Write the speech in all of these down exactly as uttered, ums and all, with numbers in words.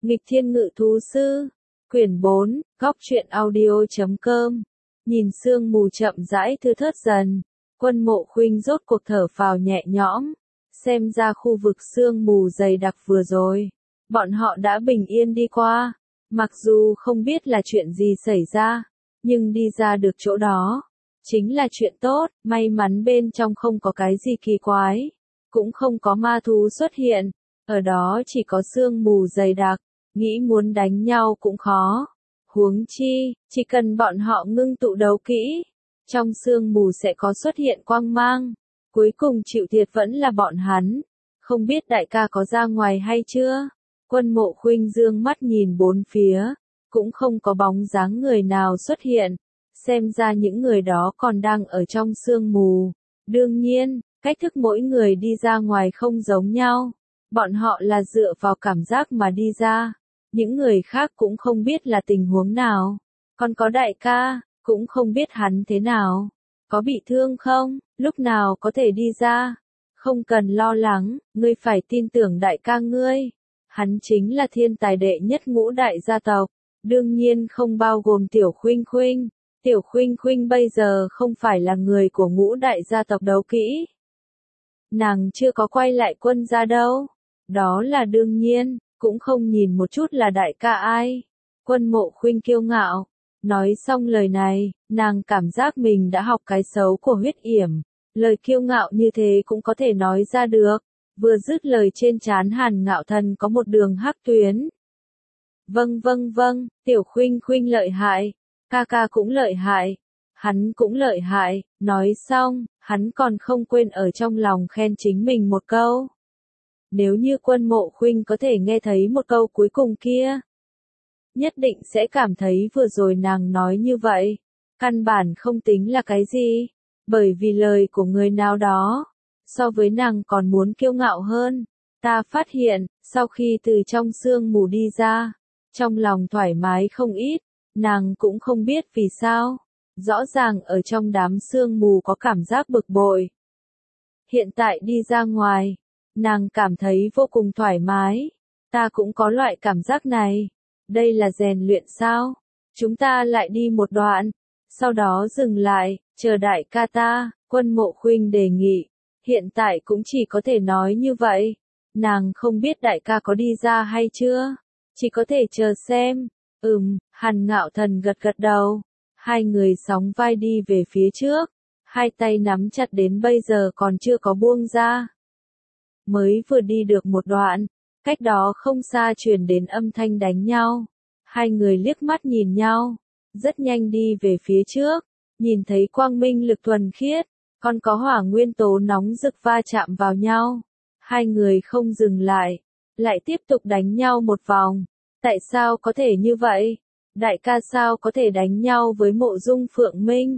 Nghịch Thiên Ngự Thú Sư, quyển bốn, góc truyện audio chấm com. Nhìn sương mù chậm rãi thưa thớt dần, Quân Mộ Khuynh rốt cuộc thở phào nhẹ nhõm, xem ra khu vực sương mù dày đặc vừa rồi, bọn họ đã bình yên đi qua, mặc dù không biết là chuyện gì xảy ra, nhưng đi ra được chỗ đó, chính là chuyện tốt, may mắn bên trong không có cái gì kỳ quái, cũng không có ma thú xuất hiện, ở đó chỉ có sương mù dày đặc, nghĩ muốn đánh nhau cũng khó. Huống chi, chỉ cần bọn họ ngưng tụ đấu kỹ, trong sương mù sẽ có xuất hiện quang mang, cuối cùng chịu thiệt vẫn là bọn hắn, không biết đại ca có ra ngoài hay chưa? Quân Mộ Khuynh dương mắt nhìn bốn phía, cũng không có bóng dáng người nào xuất hiện, xem ra những người đó còn đang ở trong sương mù. Đương nhiên, cách thức mỗi người đi ra ngoài không giống nhau, bọn họ là dựa vào cảm giác mà đi ra. Những người khác cũng không biết là tình huống nào. Còn có đại ca, cũng không biết hắn thế nào. Có bị thương không? Lúc nào có thể đi ra? Không cần lo lắng, ngươi phải tin tưởng đại ca ngươi. Hắn chính là thiên tài đệ nhất ngũ đại gia tộc. Đương nhiên không bao gồm Tiểu Khuynh Khuynh. Tiểu Khuynh Khuynh bây giờ không phải là người của ngũ đại gia tộc đấu kỹ. Nàng chưa có quay lại quân gia đâu. Đó là đương nhiên. Cũng không nhìn một chút là đại ca ai. Quân Mộ Khuynh kiêu ngạo. Nói xong lời này, nàng cảm giác mình đã học cái xấu của Huyết Yểm. Lời kiêu ngạo như thế cũng có thể nói ra được. Vừa dứt lời trên trán Hàn Ngạo Thần có một đường hắc tuyến. Vâng vâng vâng, Tiểu Khuynh Khuynh lợi hại. Ca ca cũng lợi hại. Hắn cũng lợi hại. Nói xong, hắn còn không quên ở trong lòng khen chính mình một câu. Nếu như Quân Mộ Khuynh có thể nghe thấy một câu cuối cùng kia, nhất định sẽ cảm thấy vừa rồi nàng nói như vậy, căn bản không tính là cái gì, bởi vì lời của người nào đó, so với nàng còn muốn kiêu ngạo hơn. Ta phát hiện, sau khi từ trong sương mù đi ra, trong lòng thoải mái không ít, nàng cũng không biết vì sao, rõ ràng ở trong đám sương mù có cảm giác bực bội. Hiện tại đi ra ngoài, nàng cảm thấy vô cùng thoải mái. Ta cũng có loại cảm giác này. Đây là rèn luyện sao? Chúng ta lại đi một đoạn. Sau đó dừng lại, chờ đại ca ta. Quân Mộ Khuynh đề nghị. Hiện tại cũng chỉ có thể nói như vậy. Nàng không biết đại ca có đi ra hay chưa. Chỉ có thể chờ xem. Ừm, Hàn Ngạo Thần gật gật đầu. Hai người sóng vai đi về phía trước. Hai tay nắm chặt đến bây giờ còn chưa có buông ra. Mới vừa đi được một đoạn, cách đó không xa truyền đến âm thanh đánh nhau. Hai người liếc mắt nhìn nhau, rất nhanh đi về phía trước, nhìn thấy quang minh lực thuần khiết, còn có hỏa nguyên tố nóng rực va chạm vào nhau. Hai người không dừng lại, lại tiếp tục đánh nhau một vòng. Tại sao có thể như vậy? Đại ca sao có thể đánh nhau với Mộ Dung Phượng Minh?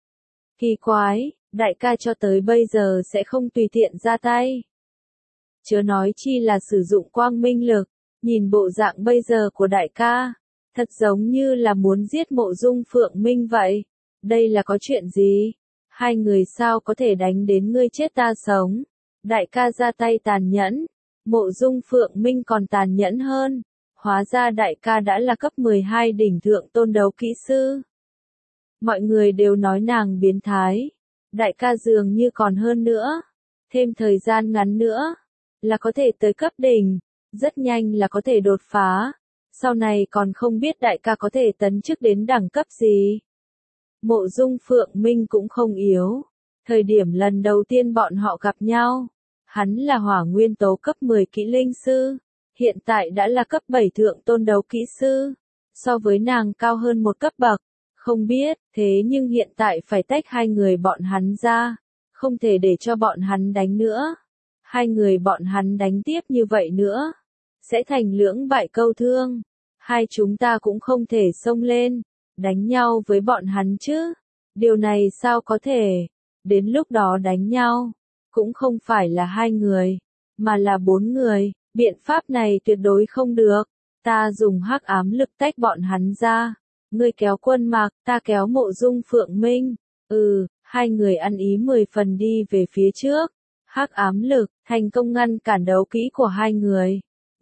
Kỳ quái, đại ca cho tới bây giờ sẽ không tùy tiện ra tay. Chớ nói chi là sử dụng quang minh lực, nhìn bộ dạng bây giờ của đại ca, thật giống như là muốn giết Mộ Dung Phượng Minh vậy. Đây là có chuyện gì? Hai người sao có thể đánh đến ngươi chết ta sống? Đại ca ra tay tàn nhẫn, Mộ Dung Phượng Minh còn tàn nhẫn hơn. Hóa ra đại ca đã là cấp mười hai đỉnh thượng tôn đấu kỹ sư. Mọi người đều nói nàng biến thái. Đại ca dường như còn hơn nữa. Thêm thời gian ngắn nữa là có thể tới cấp đỉnh, rất nhanh là có thể đột phá, sau này còn không biết đại ca có thể tấn chức đến đẳng cấp gì. Mộ Dung Phượng Minh cũng không yếu, thời điểm lần đầu tiên bọn họ gặp nhau, hắn là hỏa nguyên tố cấp mười kỹ linh sư, hiện tại đã là cấp bảy thượng tôn đấu kỹ sư, so với nàng cao hơn một cấp bậc, không biết, thế nhưng hiện tại phải tách hai người bọn hắn ra, không thể để cho bọn hắn đánh nữa. Hai người bọn hắn đánh tiếp như vậy nữa, sẽ thành lưỡng bại câu thương. Hai chúng ta cũng không thể xông lên, đánh nhau với bọn hắn chứ. Điều này sao có thể? Đến lúc đó đánh nhau, cũng không phải là hai người, mà là bốn người. Biện pháp này tuyệt đối không được. Ta dùng hắc ám lực tách bọn hắn ra. Ngươi kéo Quân Mạc, ta kéo Mộ Dung Phượng Minh. Ừ, hai người ăn ý mười phần đi về phía trước. Hắc ám lực, thành công ngăn cản đấu kỹ của hai người.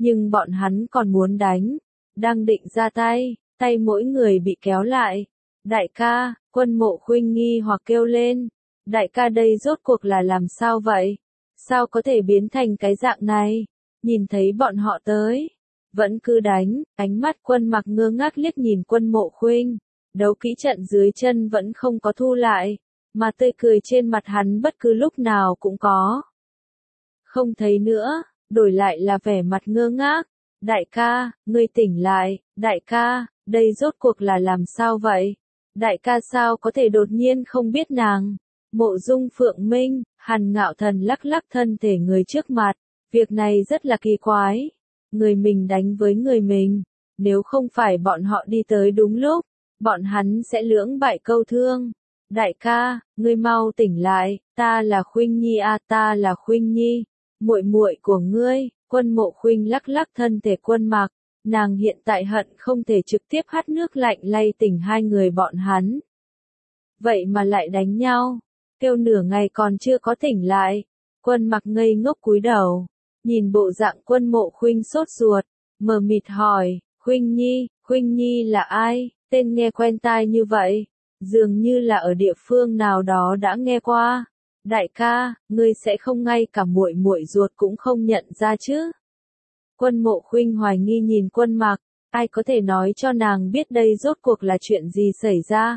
Nhưng bọn hắn còn muốn đánh, đang định ra tay, tay mỗi người bị kéo lại. Đại ca, Quân Mộ Khuynh nghi hoặc kêu lên, đại ca đây rốt cuộc là làm sao vậy? Sao có thể biến thành cái dạng này? Nhìn thấy bọn họ tới, vẫn cứ đánh, ánh mắt Quân Mặc ngơ ngác liếc nhìn Quân Mộ Khuynh, đấu kỹ trận dưới chân vẫn không có thu lại, mà tươi cười trên mặt hắn bất cứ lúc nào cũng có. Không thấy nữa, đổi lại là vẻ mặt ngơ ngác. Đại ca, ngươi tỉnh lại, đại ca, đây rốt cuộc là làm sao vậy? Đại ca sao có thể đột nhiên không biết nàng? Mộ Dung Phượng Minh, Hàn Ngạo Thần lắc lắc thân thể người trước mặt, việc này rất là kỳ quái. Người mình đánh với người mình, nếu không phải bọn họ đi tới đúng lúc, bọn hắn sẽ lưỡng bại câu thương. Đại ca, ngươi mau tỉnh lại, ta là Khuynh Nhi a, ta là Khuynh Nhi, muội muội của ngươi. Quân Mộ Khuynh lắc lắc thân thể Quân Mặc, nàng hiện tại hận không thể trực tiếp hắt nước lạnh lay tỉnh hai người bọn hắn. Vậy mà lại đánh nhau, kêu nửa ngày còn chưa có tỉnh lại. Quân Mặc ngây ngốc cúi đầu, nhìn bộ dạng Quân Mộ Khuynh sốt ruột, mờ mịt hỏi, Khuynh Nhi, Khuynh Nhi là ai? Tên nghe quen tai như vậy, dường như là ở địa phương nào đó đã nghe qua. Đại ca, ngươi sẽ không ngay cả muội muội ruột cũng không nhận ra chứ? Quân Mộ Khuynh hoài nghi nhìn Quân Mặc, ai có thể nói cho nàng biết đây rốt cuộc là chuyện gì xảy ra?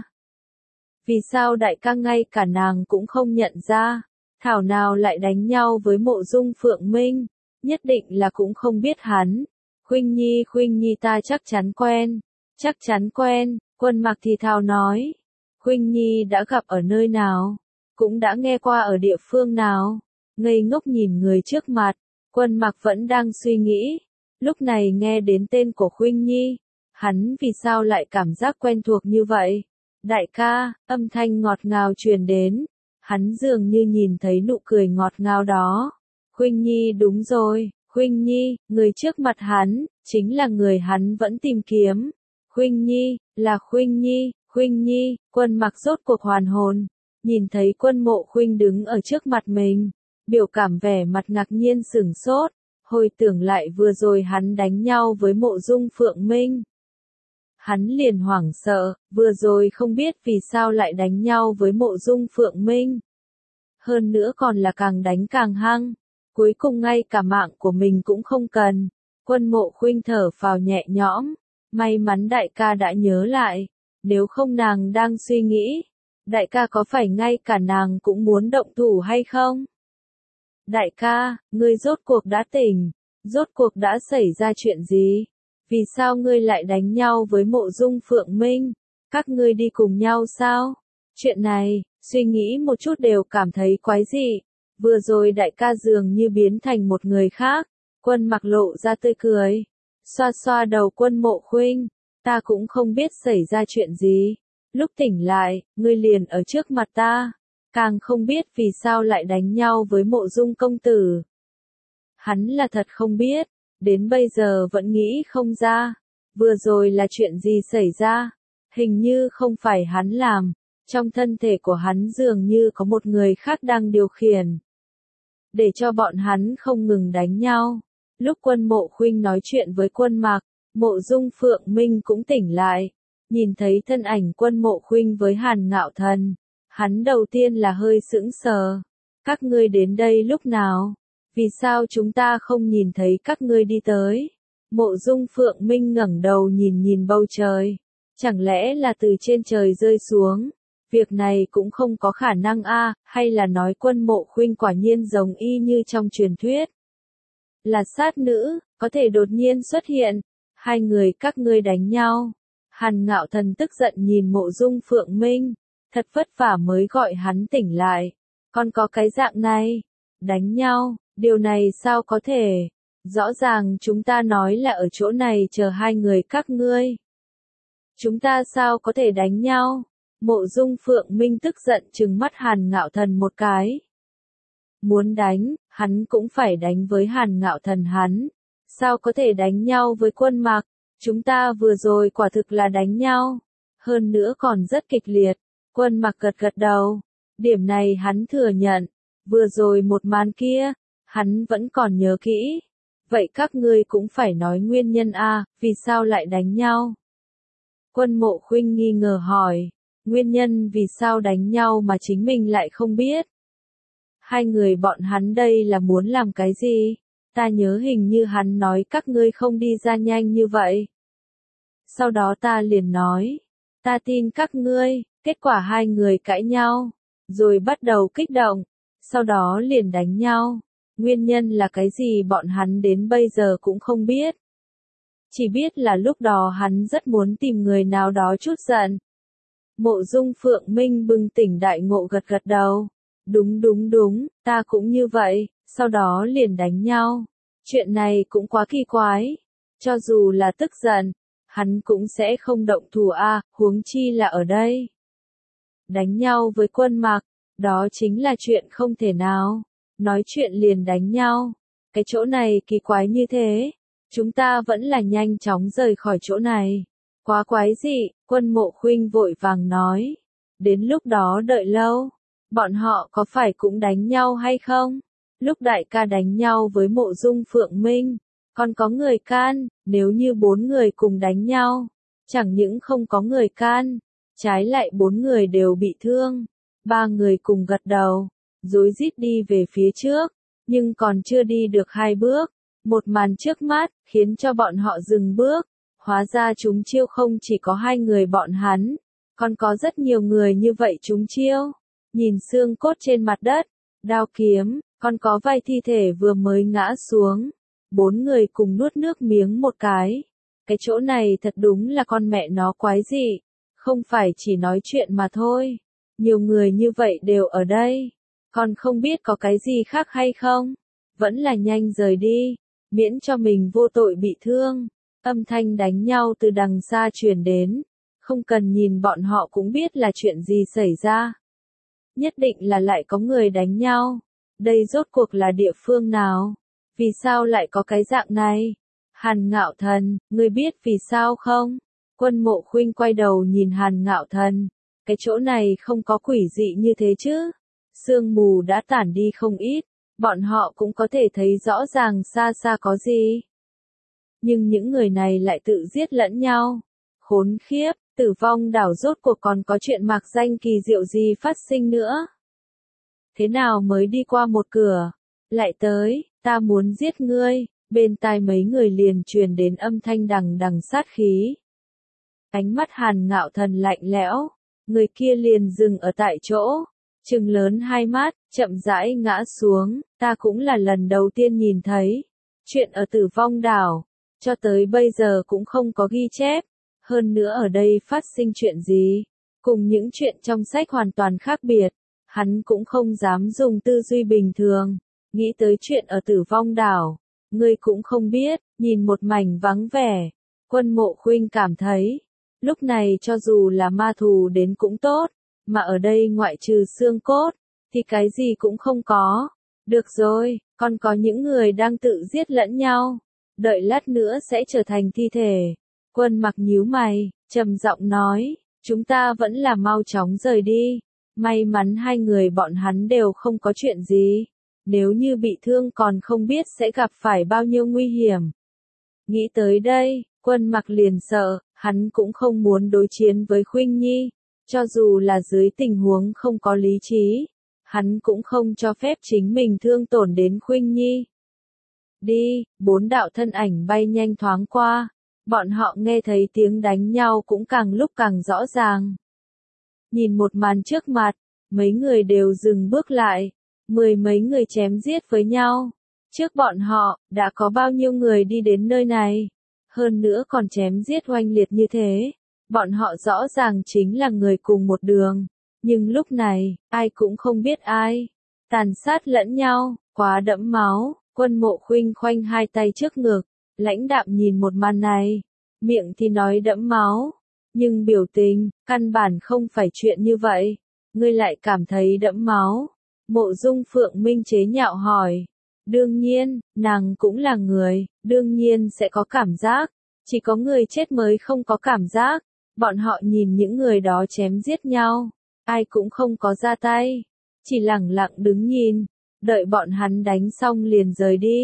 Vì sao đại ca ngay cả nàng cũng không nhận ra? Thảo nào lại đánh nhau với Mộ Dung Phượng Minh? Nhất định là cũng không biết hắn. Khuynh Nhi, Khuynh Nhi ta chắc chắn quen, chắc chắn quen. Quân Mặc thì thào nói, Khuynh Nhi đã gặp ở nơi nào? Cũng đã nghe qua ở địa phương nào? Ngây ngốc nhìn người trước mặt, Quân Mặc vẫn đang suy nghĩ. Lúc này nghe đến tên của Khuynh Nhi, hắn vì sao lại cảm giác quen thuộc như vậy? Đại ca, âm thanh ngọt ngào truyền đến, hắn dường như nhìn thấy nụ cười ngọt ngào đó. Khuynh Nhi đúng rồi, Khuynh Nhi, người trước mặt hắn, chính là người hắn vẫn tìm kiếm. Khuynh Nhi, là Khuynh Nhi, Khuynh Nhi. Quân Mặc rốt cuộc hoàn hồn, nhìn thấy Quân Mộ Khuynh đứng ở trước mặt mình, biểu cảm vẻ mặt ngạc nhiên sửng sốt, hồi tưởng lại vừa rồi hắn đánh nhau với Mộ Dung Phượng Minh. Hắn liền hoảng sợ, vừa rồi không biết vì sao lại đánh nhau với Mộ Dung Phượng Minh. Hơn nữa còn là càng đánh càng hăng, cuối cùng ngay cả mạng của mình cũng không cần. Quân Mộ Khuynh thở phào nhẹ nhõm, may mắn đại ca đã nhớ lại, nếu không nàng đang suy nghĩ, đại ca có phải ngay cả nàng cũng muốn động thủ hay không? Đại ca, ngươi rốt cuộc đã tỉnh, rốt cuộc đã xảy ra chuyện gì? Vì sao ngươi lại đánh nhau với Mộ Dung Phượng Minh? Các ngươi đi cùng nhau sao? Chuyện này, suy nghĩ một chút đều cảm thấy quái dị. Vừa rồi đại ca dường như biến thành một người khác. Quân Mặc lộ ra tươi cười, xoa xoa đầu Quân Mộ Khuynh, ta cũng không biết xảy ra chuyện gì. Lúc tỉnh lại, ngươi liền ở trước mặt ta, càng không biết vì sao lại đánh nhau với Mộ Dung công tử. Hắn là thật không biết, đến bây giờ vẫn nghĩ không ra, vừa rồi là chuyện gì xảy ra, hình như không phải hắn làm, trong thân thể của hắn dường như có một người khác đang điều khiển, để cho bọn hắn không ngừng đánh nhau. Lúc Quân Mộ Khuynh nói chuyện với Quân Mặc, Mộ Dung Phượng Minh cũng tỉnh lại, nhìn thấy thân ảnh Quân Mộ Khuynh với Hàn Ngạo Thần, hắn đầu tiên là hơi sững sờ. Các ngươi đến đây lúc nào? Vì sao chúng ta không nhìn thấy các ngươi đi tới? Mộ Dung Phượng Minh ngẩng đầu nhìn nhìn bầu trời, chẳng lẽ là từ trên trời rơi xuống? Việc này cũng không có khả năng a, hay là nói Quân Mộ Khuynh quả nhiên giống y như trong truyền thuyết? Là sát nữ, có thể đột nhiên xuất hiện, hai người các ngươi đánh nhau. Hàn Ngạo Thần tức giận nhìn Mộ Dung Phượng Minh, thật vất vả mới gọi hắn tỉnh lại, còn có cái dạng này, đánh nhau, điều này sao có thể? Rõ ràng chúng ta nói là ở chỗ này chờ hai người các ngươi. Chúng ta sao có thể đánh nhau? Mộ Dung Phượng Minh tức giận trừng mắt Hàn Ngạo Thần một cái. Muốn đánh, hắn cũng phải đánh với Hàn Ngạo Thần hắn. Sao có thể đánh nhau với Quân Mặc? Chúng ta vừa rồi quả thực là đánh nhau. Hơn nữa còn rất kịch liệt. Quân Mặc gật gật đầu. Điểm này hắn thừa nhận. Vừa rồi một màn kia, hắn vẫn còn nhớ kỹ. Vậy các ngươi cũng phải nói nguyên nhân a, vì sao lại đánh nhau? Quân Mộ Khuynh nghi ngờ hỏi, nguyên nhân vì sao đánh nhau mà chính mình lại không biết. Hai người bọn hắn đây là muốn làm cái gì? Ta nhớ hình như hắn nói các ngươi không đi ra nhanh như vậy. Sau đó ta liền nói, ta tin các ngươi, kết quả hai người cãi nhau, rồi bắt đầu kích động, sau đó liền đánh nhau. Nguyên nhân là cái gì bọn hắn đến bây giờ cũng không biết. Chỉ biết là lúc đó hắn rất muốn tìm người nào đó chút giận. Mộ Dung Phượng Minh bừng tỉnh đại ngộ gật gật đầu. Đúng đúng đúng, ta cũng như vậy, sau đó liền đánh nhau. Chuyện này cũng quá kỳ quái. Cho dù là tức giận, hắn cũng sẽ không động thủ a, huống chi là ở đây. Đánh nhau với Quân Mặc, đó chính là chuyện không thể nào. Nói chuyện liền đánh nhau. Cái chỗ này kỳ quái như thế. Chúng ta vẫn là nhanh chóng rời khỏi chỗ này. Quá quái dị, Quân Mộ Khuynh vội vàng nói. Đến lúc đó đợi lâu. Bọn họ có phải cũng đánh nhau hay không? Lúc đại ca đánh nhau với Mộ Dung Phượng Minh, còn có người can, nếu như bốn người cùng đánh nhau, chẳng những không có người can, trái lại bốn người đều bị thương. Ba người cùng gật đầu, rối rít đi về phía trước, nhưng còn chưa đi được hai bước, một màn trước mắt khiến cho bọn họ dừng bước. Hóa ra chúng chiêu không chỉ có hai người bọn hắn, còn có rất nhiều người như vậy chúng chiêu. Nhìn xương cốt trên mặt đất, đao kiếm, còn có vài thi thể vừa mới ngã xuống. Bốn người cùng nuốt nước miếng một cái. Cái chỗ này thật đúng là con mẹ nó quái dị. Không phải chỉ nói chuyện mà thôi. Nhiều người như vậy đều ở đây. Còn không biết có cái gì khác hay không? Vẫn là nhanh rời đi. Miễn cho mình vô tội bị thương. Âm thanh đánh nhau từ đằng xa truyền đến. Không cần nhìn bọn họ cũng biết là chuyện gì xảy ra. Nhất định là lại có người đánh nhau. Đây rốt cuộc là địa phương nào? Vì sao lại có cái dạng này? Hàn Ngạo Thần, ngươi biết vì sao không? Quân Mộ Khuynh quay đầu nhìn Hàn Ngạo Thần. Cái chỗ này không có quỷ dị như thế chứ? Sương mù đã tản đi không ít. Bọn họ cũng có thể thấy rõ ràng xa xa có gì. Nhưng những người này lại tự giết lẫn nhau. Khốn khiếp, Tử Vong đảo rốt cuộc còn có chuyện mạc danh kỳ diệu gì phát sinh nữa. Thế nào mới đi qua một cửa? Lại tới, ta muốn giết ngươi. Bên tai mấy người liền truyền đến âm thanh đằng đằng sát khí. Ánh mắt Hàn Ngạo Thần lạnh lẽo. Người kia liền dừng ở tại chỗ. Trừng lớn hai mắt, chậm rãi ngã xuống. Ta cũng là lần đầu tiên nhìn thấy. Chuyện ở Tử Vong đảo. Cho tới bây giờ cũng không có ghi chép. Hơn nữa ở đây phát sinh chuyện gì? Cùng những chuyện trong sách hoàn toàn khác biệt. Hắn cũng không dám dùng tư duy bình thường. Nghĩ tới chuyện ở Tử Vong đảo. Ngươi cũng không biết, nhìn một mảnh vắng vẻ. Quân Mộ Khuynh cảm thấy. Lúc này cho dù là ma thù đến cũng tốt. Mà ở đây ngoại trừ xương cốt. Thì cái gì cũng không có. Được rồi, còn có những người đang tự giết lẫn nhau. Đợi lát nữa sẽ trở thành thi thể. Quân Mặc nhíu mày, trầm giọng nói, chúng ta vẫn là mau chóng rời đi. May mắn hai người bọn hắn đều không có chuyện gì. Nếu như bị thương còn không biết sẽ gặp phải bao nhiêu nguy hiểm. Nghĩ tới đây, Quân Mặc liền sợ, hắn cũng không muốn đối chiến với Khuynh Nhi. Cho dù là dưới tình huống không có lý trí, hắn cũng không cho phép chính mình thương tổn đến Khuynh Nhi. Đi, bốn đạo thân ảnh bay nhanh thoáng qua. Bọn họ nghe thấy tiếng đánh nhau cũng càng lúc càng rõ ràng. Nhìn một màn trước mặt, mấy người đều dừng bước lại. Mười mấy người chém giết với nhau. Trước bọn họ, đã có bao nhiêu người đi đến nơi này. Hơn nữa còn chém giết oanh liệt như thế. Bọn họ rõ ràng chính là người cùng một đường. Nhưng lúc này, ai cũng không biết ai. Tàn sát lẫn nhau, quá đẫm máu. Quân Mộ Khuynh khoanh hai tay trước ngực. Lãnh đạm nhìn một màn này. Miệng thì nói đẫm máu. Nhưng biểu tình, căn bản không phải chuyện như vậy. Ngươi lại cảm thấy đẫm máu. Mộ Dung Phượng Minh chế nhạo hỏi. Đương nhiên, nàng cũng là người, đương nhiên sẽ có cảm giác. Chỉ có người chết mới không có cảm giác. Bọn họ nhìn những người đó chém giết nhau. Ai cũng không có ra tay. Chỉ lẳng lặng đứng nhìn. Đợi bọn hắn đánh xong liền rời đi.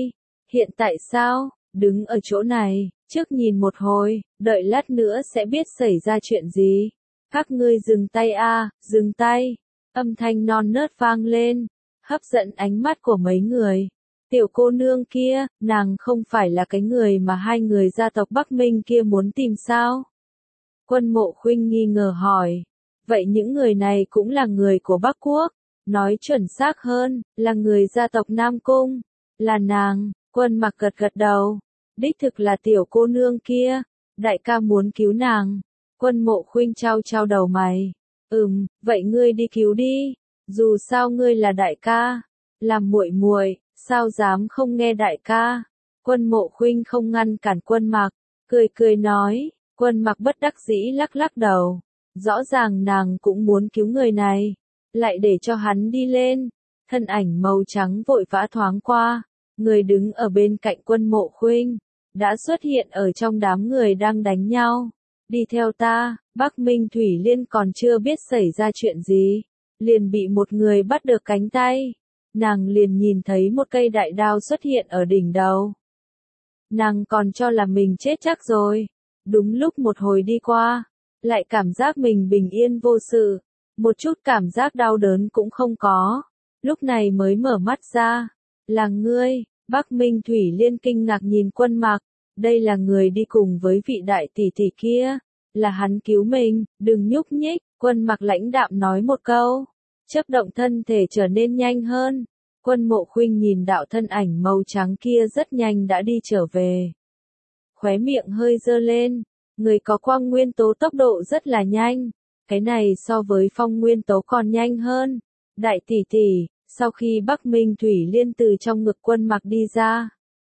Hiện tại sao? Đứng ở chỗ này, trước nhìn một hồi, đợi lát nữa sẽ biết xảy ra chuyện gì. Các ngươi dừng tay a, dừng tay. Âm thanh non nớt vang lên, hấp dẫn ánh mắt của mấy người. Tiểu cô nương kia, nàng không phải là cái người mà hai người gia tộc Bắc Minh kia muốn tìm sao? Quân Mộ Khuynh nghi ngờ hỏi. Vậy những người này cũng là người của Bắc Quốc, nói chuẩn xác hơn, là người gia tộc Nam Cung. Là nàng, Quân Mặc gật gật đầu. Đích thực là tiểu cô nương kia, đại ca muốn cứu nàng. Quân Mộ Khuynh trao trao đầu mày. Ừm, vậy ngươi đi cứu đi, dù sao ngươi là đại ca, làm muội muội, sao dám không nghe đại ca. Quân Mộ Khuynh không ngăn cản Quân Mặc, cười cười nói. Quân Mặc bất đắc dĩ lắc lắc đầu. Rõ ràng nàng cũng muốn cứu người này, lại để cho hắn đi lên. Thân ảnh màu trắng vội vã thoáng qua, người đứng ở bên cạnh Quân Mộ Khuynh đã xuất hiện ở trong đám người đang đánh nhau. Đi theo ta. Bắc Minh Thủy Liên còn chưa biết xảy ra chuyện gì, liền bị một người bắt được cánh tay. Nàng liền nhìn thấy một cây đại đao xuất hiện ở đỉnh đầu. Nàng còn cho là mình chết chắc rồi. Đúng lúc một hồi đi qua, lại cảm giác mình bình yên vô sự, một chút cảm giác đau đớn cũng không có. Lúc này mới mở mắt ra. Là ngươi? Bắc Minh Thủy Liên kinh ngạc nhìn Quân Mặc. Đây là người đi cùng với vị đại tỷ tỷ kia. Là hắn cứu mình, đừng nhúc nhích. Quân Mặc lãnh đạm nói một câu, chớp động thân thể trở nên nhanh hơn. Quân Mộ Khuynh nhìn đạo thân ảnh màu trắng kia rất nhanh đã đi trở về. Khóe miệng hơi dơ lên, người có quang nguyên tố tốc độ rất là nhanh, cái này so với phong nguyên tố còn nhanh hơn. Đại tỷ tỷ, sau khi Bắc Minh Thủy Liên từ trong ngực Quân Mặc đi ra,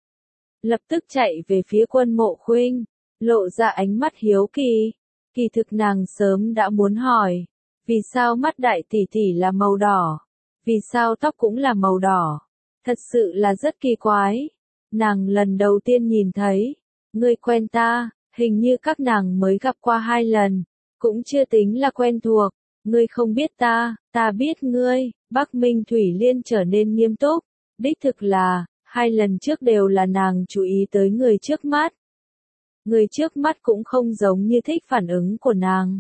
lập tức chạy về phía Quân Mộ Khuynh, lộ ra ánh mắt hiếu kỳ. Kỳ thực nàng sớm đã muốn hỏi, vì sao mắt đại tỷ tỷ là màu đỏ, vì sao tóc cũng là màu đỏ, thật sự là rất kỳ quái. Nàng lần đầu tiên nhìn thấy, ngươi quen ta, hình như các nàng mới gặp qua hai lần, cũng chưa tính là quen thuộc, ngươi không biết ta, ta biết ngươi. Bắc Minh Thủy Liên trở nên nghiêm túc, đích thực là, hai lần trước đều là nàng chú ý tới người trước mắt. Người trước mắt cũng không giống như thích phản ứng của nàng.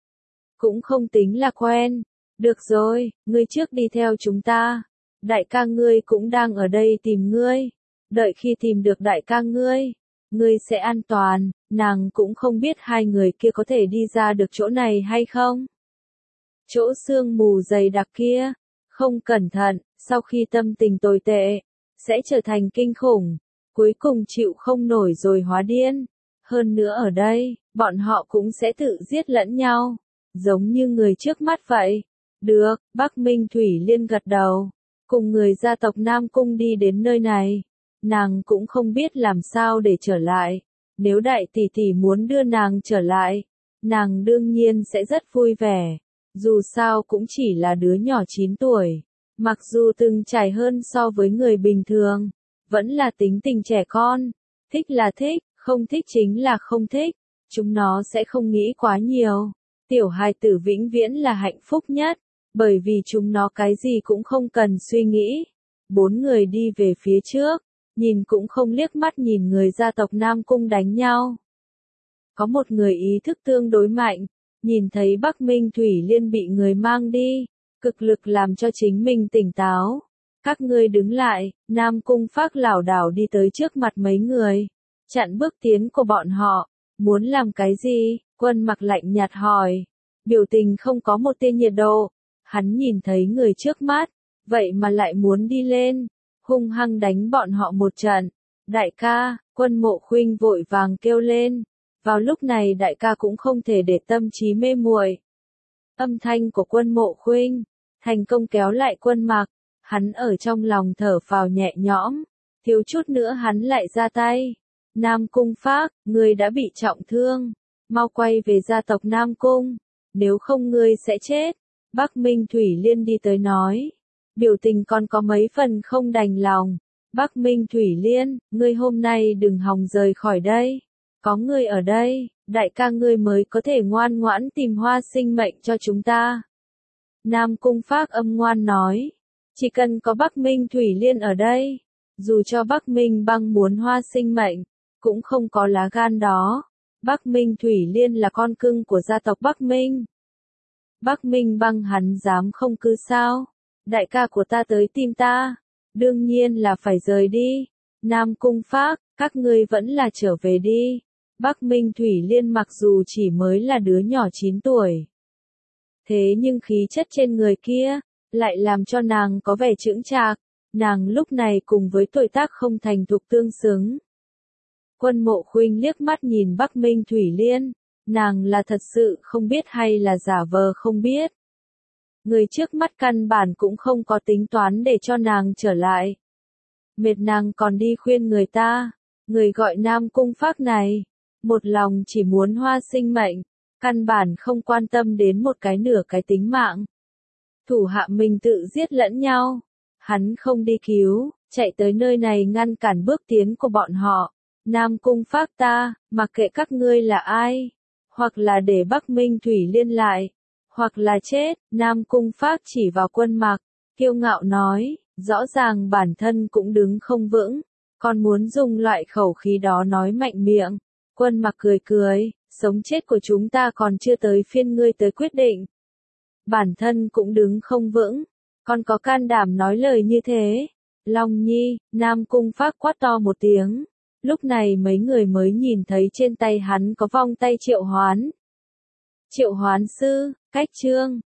Cũng không tính là quen. Được rồi, ngươi trước đi theo chúng ta. Đại ca ngươi cũng đang ở đây tìm ngươi. Đợi khi tìm được đại ca ngươi, ngươi sẽ an toàn. Nàng cũng không biết hai người kia có thể đi ra được chỗ này hay không. Chỗ sương mù dày đặc kia, không cẩn thận, sau khi tâm tình tồi tệ, sẽ trở thành kinh khủng. Cuối cùng chịu không nổi rồi hóa điên. Hơn nữa ở đây, bọn họ cũng sẽ tự giết lẫn nhau, giống như người trước mắt vậy. Được, Bắc Minh Thủy Liên gật đầu, cùng người gia tộc Nam Cung đi đến nơi này. Nàng cũng không biết làm sao để trở lại. Nếu đại tỷ tỷ muốn đưa nàng trở lại, nàng đương nhiên sẽ rất vui vẻ. Dù sao cũng chỉ là đứa nhỏ chín tuổi, mặc dù từng trải hơn so với người bình thường, vẫn là tính tình trẻ con, thích là thích. Không thích chính là không thích, chúng nó sẽ không nghĩ quá nhiều. Tiểu hài tử vĩnh viễn là hạnh phúc nhất, bởi vì chúng nó cái gì cũng không cần suy nghĩ. Bốn người đi về phía trước, nhìn cũng không liếc mắt nhìn người gia tộc Nam Cung đánh nhau. Có một người ý thức tương đối mạnh, nhìn thấy Bắc Minh Thủy Liên bị người mang đi, cực lực làm cho chính mình tỉnh táo. Các ngươi đứng lại. Nam Cung Phác lảo đảo đi tới trước mặt mấy người, chặn bước tiến của bọn họ. Muốn làm cái gì? Quân Mặc lạnh nhạt hỏi. Biểu tình không có một tia nhiệt độ. Hắn nhìn thấy người trước mắt, vậy mà lại muốn đi lên, hung hăng đánh bọn họ một trận. Đại ca, Quân Mộ Khuynh vội vàng kêu lên. Vào lúc này đại ca cũng không thể để tâm trí mê muội. Âm thanh của Quân Mộ Khuynh thành công kéo lại Quân Mặc, hắn ở trong lòng thở phào nhẹ nhõm, thiếu chút nữa hắn lại ra tay. Nam Cung Phác, ngươi đã bị trọng thương, mau quay về gia tộc Nam Cung, nếu không ngươi sẽ chết. Bắc Minh Thủy Liên đi tới nói, biểu tình còn có mấy phần không đành lòng. Bắc Minh Thủy Liên, ngươi hôm nay đừng hòng rời khỏi đây, có ngươi ở đây, đại ca ngươi mới có thể ngoan ngoãn tìm hoa sinh mệnh cho chúng ta. Nam Cung Phác âm ngoan nói, chỉ cần có Bắc Minh Thủy Liên ở đây, Dù cho Bắc Minh Băng muốn hoa sinh mệnh, cũng không có lá gan đó. Bắc Minh Thủy Liên là con cưng của gia tộc Bắc Minh. Bắc Minh Băng hắn dám không cư sao? Đại ca của ta tới tìm ta, đương nhiên là phải rời đi. Nam Cung Phác, các ngươi vẫn là trở về đi. Bắc Minh Thủy Liên mặc dù chỉ mới là đứa nhỏ chín tuổi. Thế nhưng khí chất trên người kia, lại làm cho nàng có vẻ chững chạc. Nàng lúc này cùng với tuổi tác không thành thục tương xứng. Quân Mộ Khuynh liếc mắt nhìn Bắc Minh Thủy Liên, nàng là thật sự không biết hay là giả vờ không biết. Người trước mắt căn bản cũng không có tính toán để cho nàng trở lại. Mệt nàng còn đi khuyên người ta, người gọi Nam Cung Phác này, một lòng chỉ muốn hoa sinh mệnh, căn bản không quan tâm đến một cái nửa cái tính mạng. Thủ hạ mình tự giết lẫn nhau, hắn không đi cứu, chạy tới nơi này ngăn cản bước tiến của bọn họ. Nam Cung Phác ta, mặc kệ các ngươi là ai, hoặc là để Bắc Minh Thủy Liên lại, hoặc là chết. Nam Cung Phác chỉ vào Quân Mặc, kiêu ngạo nói, rõ ràng bản thân cũng đứng không vững, còn muốn dùng loại khẩu khí đó nói mạnh miệng. Quân Mặc cười cười, sống chết của chúng ta còn chưa tới phiên ngươi tới quyết định. Bản thân cũng đứng không vững, còn có can đảm nói lời như thế. Long Nhi, Nam Cung Phác quát to một tiếng. Lúc này mấy người mới nhìn thấy trên tay hắn có vong tay triệu hoán. Triệu hoán sư, cách chương.